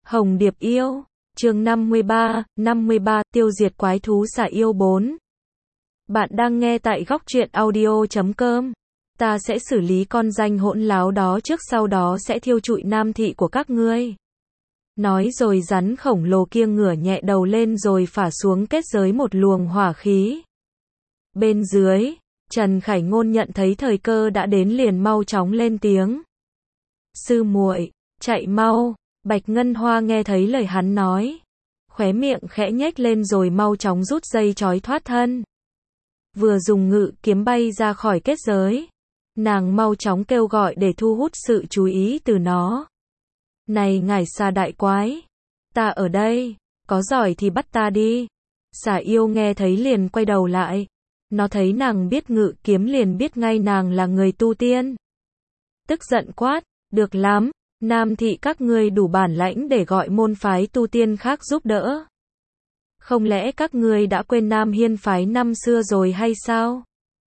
Hồng Điệp yêu, chương 53, tiêu diệt quái thú xà yêu 4. Bạn đang nghe tại góc truyện audio.com. Ta sẽ xử lý con danh hỗn láo đó trước, sau đó sẽ thiêu trụi nam thị của các ngươi. Nói rồi rắn khổng lồ kia ngửa nhẹ đầu lên rồi phả xuống kết giới một luồng hỏa khí. Bên dưới, Trần Khải Ngôn nhận thấy thời cơ đã đến liền mau chóng lên tiếng. Sư muội, chạy mau. Bạch Ngân Hoa nghe thấy lời hắn nói, khóe miệng khẽ nhếch lên rồi mau chóng rút dây trói thoát thân. Vừa dùng ngự kiếm bay ra khỏi kết giới, nàng mau chóng kêu gọi để thu hút sự chú ý từ nó. Này ngải xà đại quái, ta ở đây, có giỏi thì bắt ta đi. Xà yêu nghe thấy liền quay đầu lại, nó thấy nàng biết ngự kiếm liền biết ngay nàng là người tu tiên. Tức giận quát, được lắm. Nam thị các ngươi đủ bản lãnh để gọi môn phái tu tiên khác giúp đỡ. Không lẽ các ngươi đã quên Nam Hiên phái năm xưa rồi hay sao?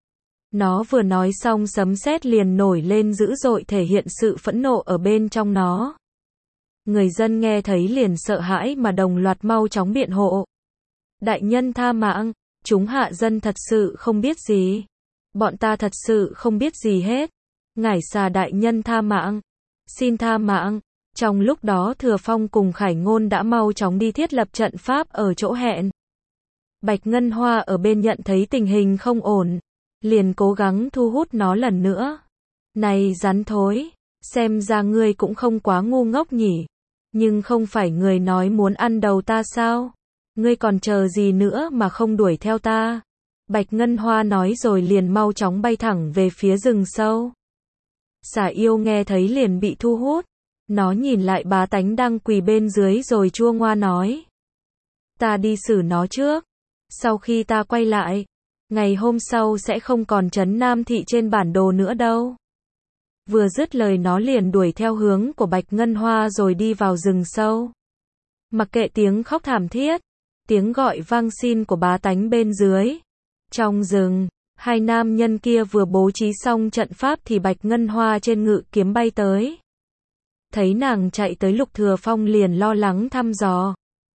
Nó vừa nói xong sấm sét liền nổi lên dữ dội thể hiện sự phẫn nộ ở bên trong nó. Người dân nghe thấy liền sợ hãi mà đồng loạt mau chóng biện hộ. Đại nhân tha mạng, chúng hạ dân thật sự không biết gì. Bọn ta thật sự không biết gì hết. Ngải xà đại nhân tha mạng. Xin tha mạng. Trong lúc đó Thừa Phong cùng Khải Ngôn đã mau chóng đi thiết lập trận pháp ở chỗ hẹn. Bạch Ngân Hoa ở bên nhận thấy tình hình không ổn, liền cố gắng thu hút nó lần nữa. Này rắn thối, xem ra ngươi cũng không quá ngu ngốc nhỉ. Nhưng không phải người nói muốn ăn đầu ta sao? Ngươi còn chờ gì nữa mà không đuổi theo ta? Bạch Ngân Hoa nói rồi liền mau chóng bay thẳng về phía rừng sâu. Xà yêu nghe thấy liền bị thu hút. Nó nhìn lại bá tánh đang quỳ bên dưới rồi chua ngoa nói. Ta đi xử nó trước. Sau khi ta quay lại, ngày hôm sau sẽ không còn trấn Nam thị trên bản đồ nữa đâu. Vừa dứt lời nó liền đuổi theo hướng của Bạch Ngân Hoa rồi đi vào rừng sâu. Mặc kệ tiếng khóc thảm thiết, tiếng gọi vang xin của bá tánh bên dưới. Trong rừng, hai nam nhân kia vừa bố trí xong trận pháp thì Bạch Ngân Hoa trên ngự kiếm bay tới. Thấy nàng chạy tới Lục Thừa Phong liền lo lắng thăm dò.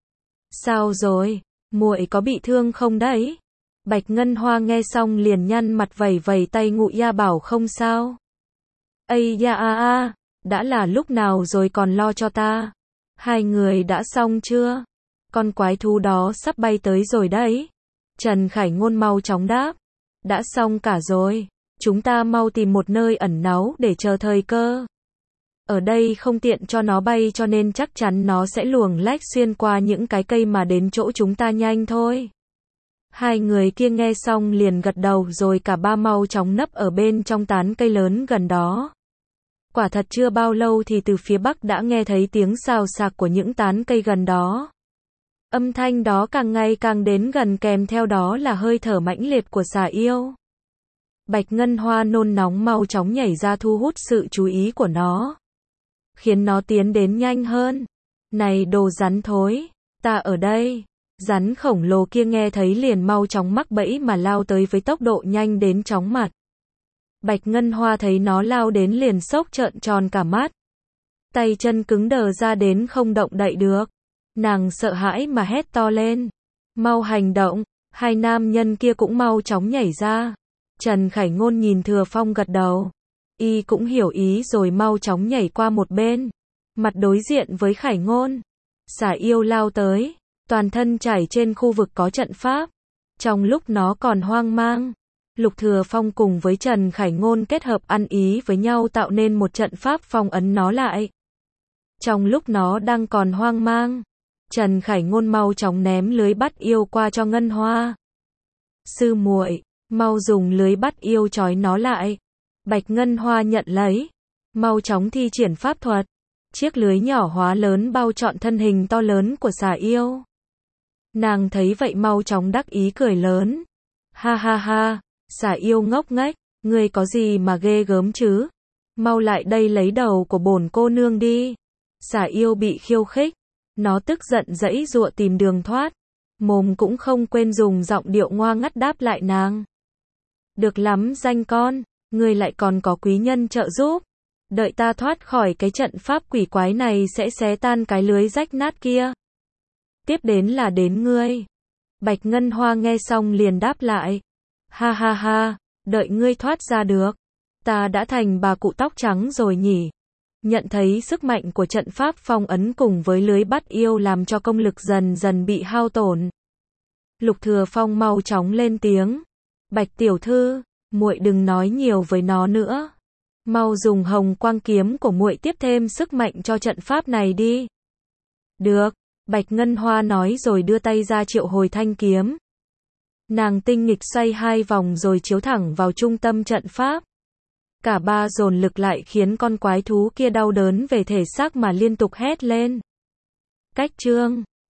Sao rồi, muội có bị thương không đấy? Bạch Ngân Hoa nghe xong liền nhăn mặt vẩy vẩy tay ngụ ya bảo không sao. Ây da đã là lúc nào rồi còn lo cho ta. Hai người đã xong chưa? Con quái thú đó sắp bay tới rồi đấy. Trần Khải Ngôn mau chóng đáp. Đã xong cả rồi, chúng ta mau tìm một nơi ẩn náu để chờ thời cơ. Ở đây không tiện cho nó bay cho nên chắc chắn nó sẽ luồng lách xuyên qua những cái cây mà đến chỗ chúng ta nhanh thôi. Hai người kia nghe xong liền gật đầu rồi cả ba mau chóng nấp ở bên trong tán cây lớn gần đó. Quả thật chưa bao lâu thì từ phía bắc đã nghe thấy tiếng xào xạc của những tán cây gần đó. Âm thanh đó càng ngày càng đến gần kèm theo đó là hơi thở mãnh liệt của xà yêu. Bạch Ngân Hoa nôn nóng mau chóng nhảy ra thu hút sự chú ý của nó. Khiến nó tiến đến nhanh hơn. Này đồ rắn thối, ta ở đây. Rắn khổng lồ kia nghe thấy liền mau chóng mắc bẫy mà lao tới với tốc độ nhanh đến chóng mặt. Bạch Ngân Hoa thấy nó lao đến liền sốc trợn tròn cả mắt. Tay chân cứng đờ ra đến không động đậy được. Nàng sợ hãi mà hét to lên. Mau hành động, hai nam nhân kia cũng mau chóng nhảy ra. Trần Khải Ngôn nhìn Thừa Phong gật đầu. Y cũng hiểu ý rồi mau chóng nhảy qua một bên. Mặt đối diện với Khải Ngôn. Xà yêu lao tới. Toàn thân chảy trên khu vực có trận pháp. Trong lúc nó còn hoang mang, Lục Thừa Phong cùng với Trần Khải Ngôn kết hợp ăn ý với nhau tạo nên một trận pháp phong ấn nó lại. Trong lúc nó đang còn hoang mang, Trần Khải Ngôn mau chóng ném lưới bắt yêu qua cho Ngân Hoa. Sư muội, mau dùng lưới bắt yêu trói nó lại. Bạch Ngân Hoa nhận lấy, mau chóng thi triển pháp thuật. Chiếc lưới nhỏ hóa lớn bao trọn thân hình to lớn của xà yêu. Nàng thấy vậy mau chóng đắc ý cười lớn. Ha ha ha, xà yêu ngốc nghếch, ngươi có gì mà ghê gớm chứ? Mau lại đây lấy đầu của bổn cô nương đi. Xà yêu bị khiêu khích, nó tức giận giãy giụa tìm đường thoát. Mồm cũng không quên dùng giọng điệu ngoa ngắt đáp lại nàng. Được lắm danh con, ngươi lại còn có quý nhân trợ giúp. Đợi ta thoát khỏi cái trận pháp quỷ quái này sẽ xé tan cái lưới rách nát kia. Tiếp đến là đến ngươi. Bạch Ngân Hoa nghe xong liền đáp lại. Ha ha ha, đợi ngươi thoát ra được. Ta đã thành bà cụ tóc trắng rồi nhỉ. Nhận thấy sức mạnh của trận pháp phong ấn cùng với lưới bắt yêu làm cho công lực dần dần bị hao tổn. Lục Thừa Phong mau chóng lên tiếng. Bạch tiểu thư, muội đừng nói nhiều với nó nữa. Mau dùng hồng quang kiếm của muội tiếp thêm sức mạnh cho trận pháp này đi. Được, Bạch Ngân Hoa nói rồi đưa tay ra triệu hồi thanh kiếm. Nàng tinh nghịch xoay 2 vòng rồi chiếu thẳng vào trung tâm trận pháp. Cả ba dồn lực lại khiến con quái thú kia đau đớn về thể xác mà liên tục hét lên. Cách chương